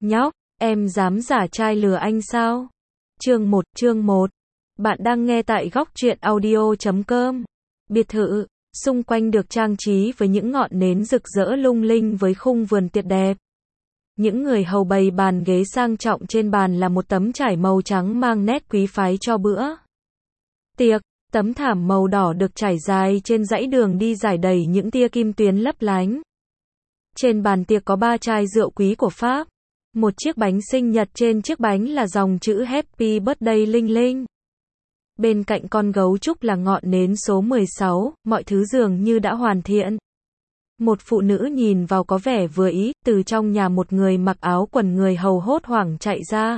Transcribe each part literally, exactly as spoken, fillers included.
Nhóc, em dám giả trai lừa anh sao? Chương một, chương một. Bạn đang nghe tại góc truyện audio chấm com. Biệt thự, xung quanh được trang trí với những ngọn nến rực rỡ lung linh với khung vườn tuyệt đẹp. Những người hầu bày bàn ghế sang trọng, trên bàn là một tấm trải màu trắng mang nét quý phái cho bữa tiệc. Tấm thảm màu đỏ được trải dài trên dãy đường đi, rải đầy những tia kim tuyến lấp lánh. Trên bàn tiệc có ba chai rượu quý của Pháp. Một chiếc bánh sinh nhật, trên chiếc bánh là dòng chữ Happy Birthday linh linh. Bên cạnh con gấu trúc là ngọn nến số mười sáu, mọi thứ dường như đã hoàn thiện. Một phụ nữ nhìn vào có vẻ vừa ý, từ trong nhà một người mặc áo quần người hầu hốt hoảng chạy ra.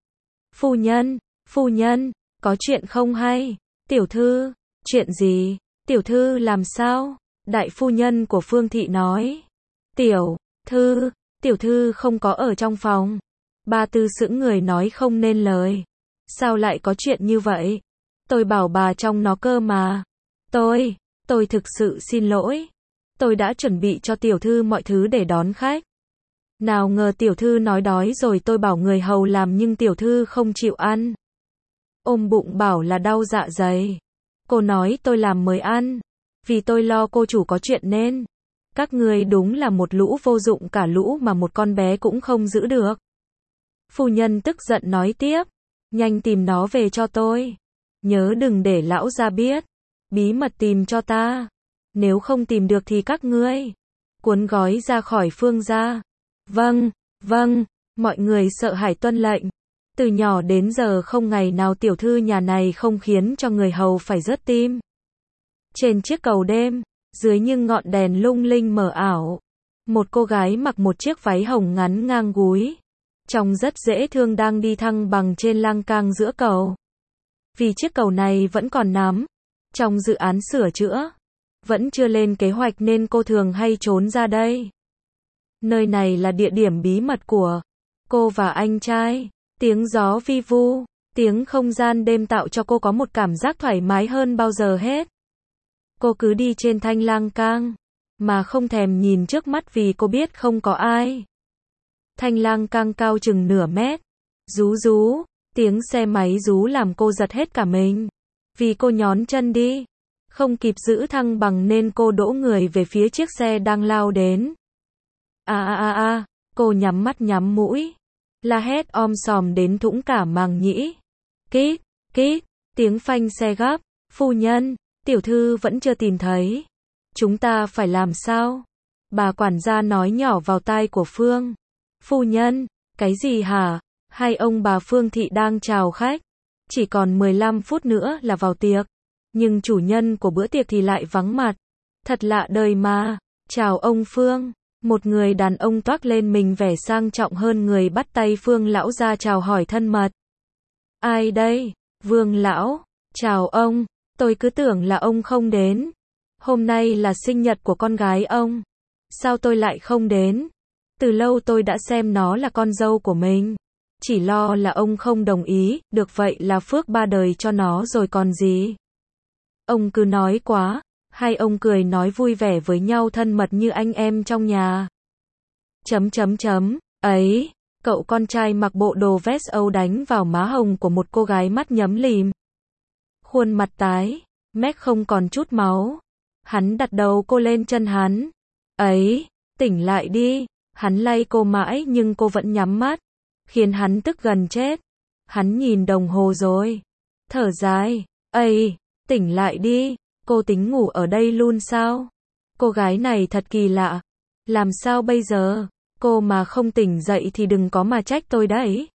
Phu nhân, phu nhân, có chuyện không hay? Tiểu thư, chuyện gì? Tiểu thư làm sao? Đại phu nhân của Phương Thị nói. Tiểu thư, tiểu thư không có ở trong phòng. Ba Tư sững người nói không nên lời. Sao lại có chuyện như vậy? Tôi bảo bà trong nó cơ mà. Tôi, tôi thực sự xin lỗi. Tôi đã chuẩn bị cho tiểu thư mọi thứ để đón khách. Nào ngờ tiểu thư nói đói rồi, tôi bảo người hầu làm nhưng tiểu thư không chịu ăn. Ôm bụng bảo là đau dạ dày. Cô nói tôi làm mới ăn. Vì tôi lo cô chủ có chuyện nên. Các ngươi đúng là một lũ vô dụng, cả lũ mà một con bé cũng không giữ được. Phu nhân tức giận nói tiếp. Nhanh tìm nó về cho tôi. Nhớ đừng để lão gia biết. Bí mật tìm cho ta. Nếu không tìm được thì các ngươi cuốn gói ra khỏi Phương gia. Vâng, vâng, mọi người sợ hãi tuân lệnh. Từ nhỏ đến giờ không ngày nào tiểu thư nhà này không khiến cho người hầu phải rớt tim. Trên chiếc cầu đêm, dưới những ngọn đèn lung linh mờ ảo, một cô gái mặc một chiếc váy hồng ngắn ngang gúi, trông rất dễ thương, đang đi thăng bằng trên lan can giữa cầu. Vì chiếc cầu này vẫn còn nằm trong dự án sửa chữa, vẫn chưa lên kế hoạch nên cô thường hay trốn ra đây. Nơi này là địa điểm bí mật của cô và anh trai. Tiếng gió vi vu, tiếng không gian đêm tạo cho cô có một cảm giác thoải mái hơn bao giờ hết. Cô cứ đi trên thanh lang cang, mà không thèm nhìn trước mắt vì cô biết không có ai. Thanh lang cang cao chừng nửa mét. Rú rú, tiếng xe máy rú làm cô giật hết cả mình. Vì cô nhón chân đi, không kịp giữ thăng bằng nên cô đổ người về phía chiếc xe đang lao đến. A a a a, cô nhắm mắt nhắm mũi, la hét om sòm đến thủng cả màng nhĩ. Kít, kít, tiếng phanh xe gấp. Phu nhân, tiểu thư vẫn chưa tìm thấy. Chúng ta phải làm sao? Bà quản gia nói nhỏ vào tai của Phương. Phu nhân, cái gì hả? Hai ông bà Phương Thị đang chào khách. Chỉ còn mười lăm phút nữa là vào tiệc. Nhưng chủ nhân của bữa tiệc thì lại vắng mặt. Thật lạ đời mà. Chào ông Phương. Một người đàn ông toát lên mình vẻ sang trọng hơn người, bắt tay Phương lão ra chào hỏi thân mật. Ai đây? Vương lão. Chào ông. Tôi cứ tưởng là ông không đến. Hôm nay là sinh nhật của con gái ông. Sao tôi lại không đến? Từ lâu tôi đã xem nó là con dâu của mình. Chỉ lo là ông không đồng ý. Được vậy là phước ba đời cho nó rồi còn gì. Ông cứ nói quá. Hai ông cười nói vui vẻ với nhau, thân mật như anh em trong nhà. Chấm chấm chấm, ấy, cậu con trai mặc bộ đồ vest Âu đánh vào má hồng của một cô gái, mắt nhắm lìm. Khuôn mặt tái, mép không còn chút máu. Hắn đặt đầu cô lên chân hắn. Ấy, tỉnh lại đi. Hắn lay cô mãi nhưng cô vẫn nhắm mắt, khiến hắn tức gần chết. Hắn nhìn đồng hồ rồi, thở dài. Ây, tỉnh lại đi. Cô tính ngủ ở đây luôn sao? Cô gái này thật kỳ lạ. Làm sao bây giờ? Cô mà không tỉnh dậy thì đừng có mà trách tôi đấy.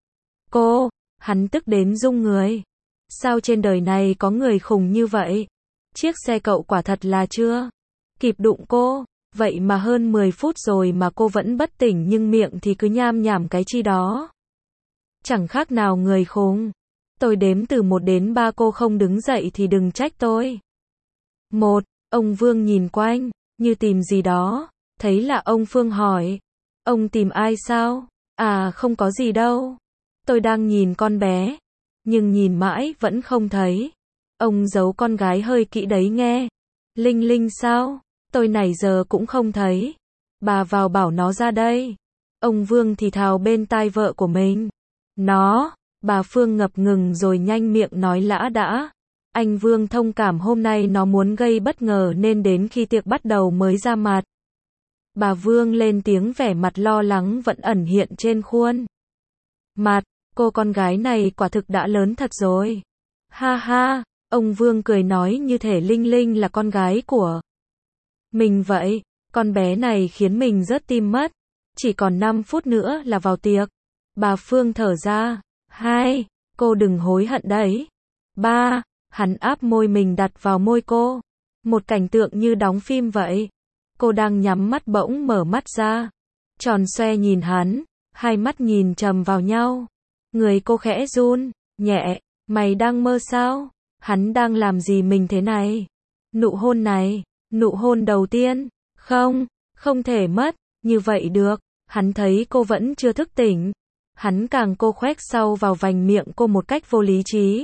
Cô, hắn tức đến rung người. Sao trên đời này có người khùng như vậy? Chiếc xe cậu quả thật là chưa kịp đụng cô. Vậy mà hơn mười phút rồi mà cô vẫn bất tỉnh, nhưng miệng thì cứ nham nhảm cái chi đó. Chẳng khác nào người khùng. Tôi đếm từ một đến ba, cô không đứng dậy thì đừng trách tôi. Một, ông Vương nhìn quanh, như tìm gì đó. Thấy là ông Phương hỏi. Ông tìm ai sao? À không có gì đâu. Tôi đang nhìn con bé. Nhưng nhìn mãi vẫn không thấy. Ông giấu con gái hơi kỹ đấy nghe. Linh Linh sao? Tôi nãy giờ cũng không thấy. Bà vào bảo nó ra đây. Ông Vương thì thào bên tai vợ của mình. Nó, bà Phương ngập ngừng rồi nhanh miệng nói lã đã. Anh Vương thông cảm hôm nay nó muốn gây bất ngờ nên đến khi tiệc bắt đầu mới ra mặt. Bà Vương lên tiếng vẻ mặt lo lắng vẫn ẩn hiện trên khuôn mặt. Cô con gái này quả thực đã lớn thật rồi. Ha ha, ông Vương cười nói như thể Linh Linh là con gái của mình vậy. Con bé này khiến mình rớt tim mất. Chỉ còn năm phút nữa là vào tiệc. Bà Phương thở ra. Hai, cô đừng hối hận đấy. Ba, hắn áp môi mình đặt vào môi cô. Một cảnh tượng như đóng phim vậy. Cô đang nhắm mắt bỗng mở mắt ra. Tròn xoe nhìn hắn. Hai mắt nhìn chầm vào nhau. Người cô khẽ run, nhẹ. Mày đang mơ sao? Hắn đang làm gì mình thế này? Nụ hôn này, nụ hôn đầu tiên. Không, không thể mất. Như vậy được. Hắn thấy cô vẫn chưa thức tỉnh. Hắn càng cô khoét sâu vào vành miệng cô một cách vô lý trí.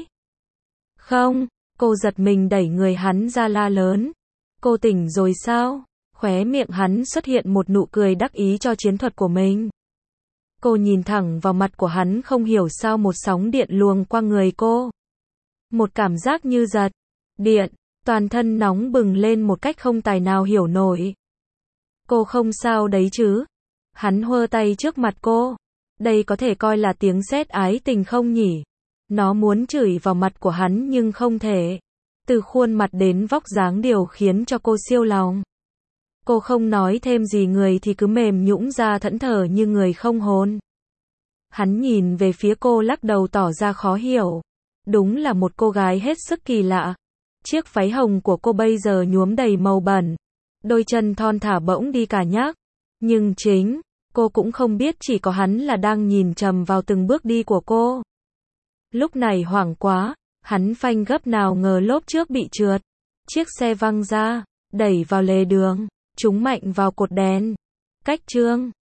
Không, cô giật mình đẩy người hắn ra la lớn. Cô tỉnh rồi sao? Khóe miệng hắn xuất hiện một nụ cười đắc ý cho chiến thuật của mình. Cô nhìn thẳng vào mặt của hắn không hiểu sao một sóng điện luồng qua người cô. Một cảm giác như giật điện, toàn thân nóng bừng lên một cách không tài nào hiểu nổi. Cô không sao đấy chứ? Hắn huơ tay trước mặt cô. Đây có thể coi là tiếng sét ái tình không nhỉ? Nó muốn chửi vào mặt của hắn nhưng không thể. Từ khuôn mặt đến vóc dáng đều khiến cho cô siêu lòng. Cô không nói thêm gì, người thì cứ mềm nhũn ra thẫn thờ như người không hồn. Hắn nhìn về phía cô lắc đầu tỏ ra khó hiểu. Đúng là một cô gái hết sức kỳ lạ. Chiếc váy hồng của cô bây giờ nhuốm đầy màu bẩn. Đôi chân thon thả bỗng đi cả nhác. Nhưng chính, cô cũng không biết chỉ có hắn là đang nhìn chằm vào từng bước đi của cô. Lúc này hoảng quá, hắn phanh gấp nào ngờ lốp trước bị trượt. Chiếc xe văng ra, đẩy vào lề đường, trúng mạnh vào cột đèn. Cách trương.